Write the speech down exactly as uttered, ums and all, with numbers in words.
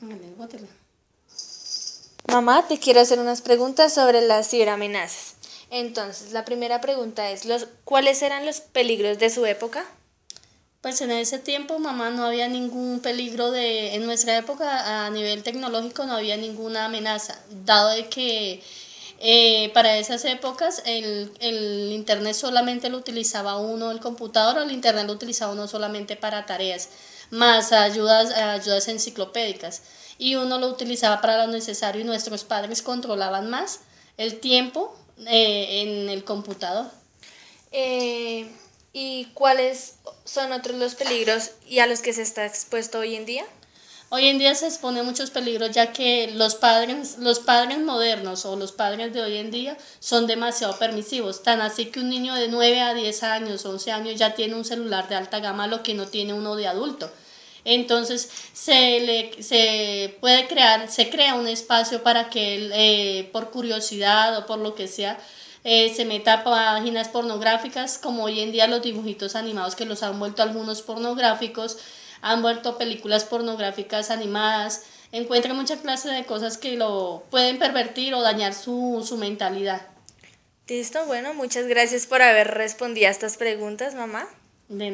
Hágale, bótela. Mamá, te quiero hacer unas preguntas sobre las ciberamenazas. Entonces, la primera pregunta es, los, ¿cuáles eran los peligros de su época? Pues en ese tiempo, mamá, no había ningún peligro de, en nuestra época a nivel tecnológico no había ninguna amenaza, dado de que eh, para esas épocas el, el internet solamente lo utilizaba uno, el computador o el internet lo utilizaba uno solamente para tareas, más ayudas, ayudas enciclopédicas, y uno lo utilizaba para lo necesario y nuestros padres controlaban más el tiempo eh, en el computador. Eh, ¿Y cuáles son otros los peligros y a los que se está expuesto hoy en día? Hoy en día se expone a muchos peligros ya que los padres, los padres modernos o los padres de hoy en día son demasiado permisivos, tan así que un niño de nueve a diez años, once años ya tiene un celular de alta gama, lo que no tiene uno de adulto. Entonces se, le, se puede crear, se crea un espacio para que él, eh, por curiosidad o por lo que sea, eh, se meta a páginas pornográficas, como hoy en día los dibujitos animados que los han vuelto algunos pornográficos, han vuelto películas pornográficas animadas, encuentra mucha clase de cosas que lo pueden pervertir o dañar su, su mentalidad. Listo, bueno, muchas gracias por haber respondido a estas preguntas, mamá. De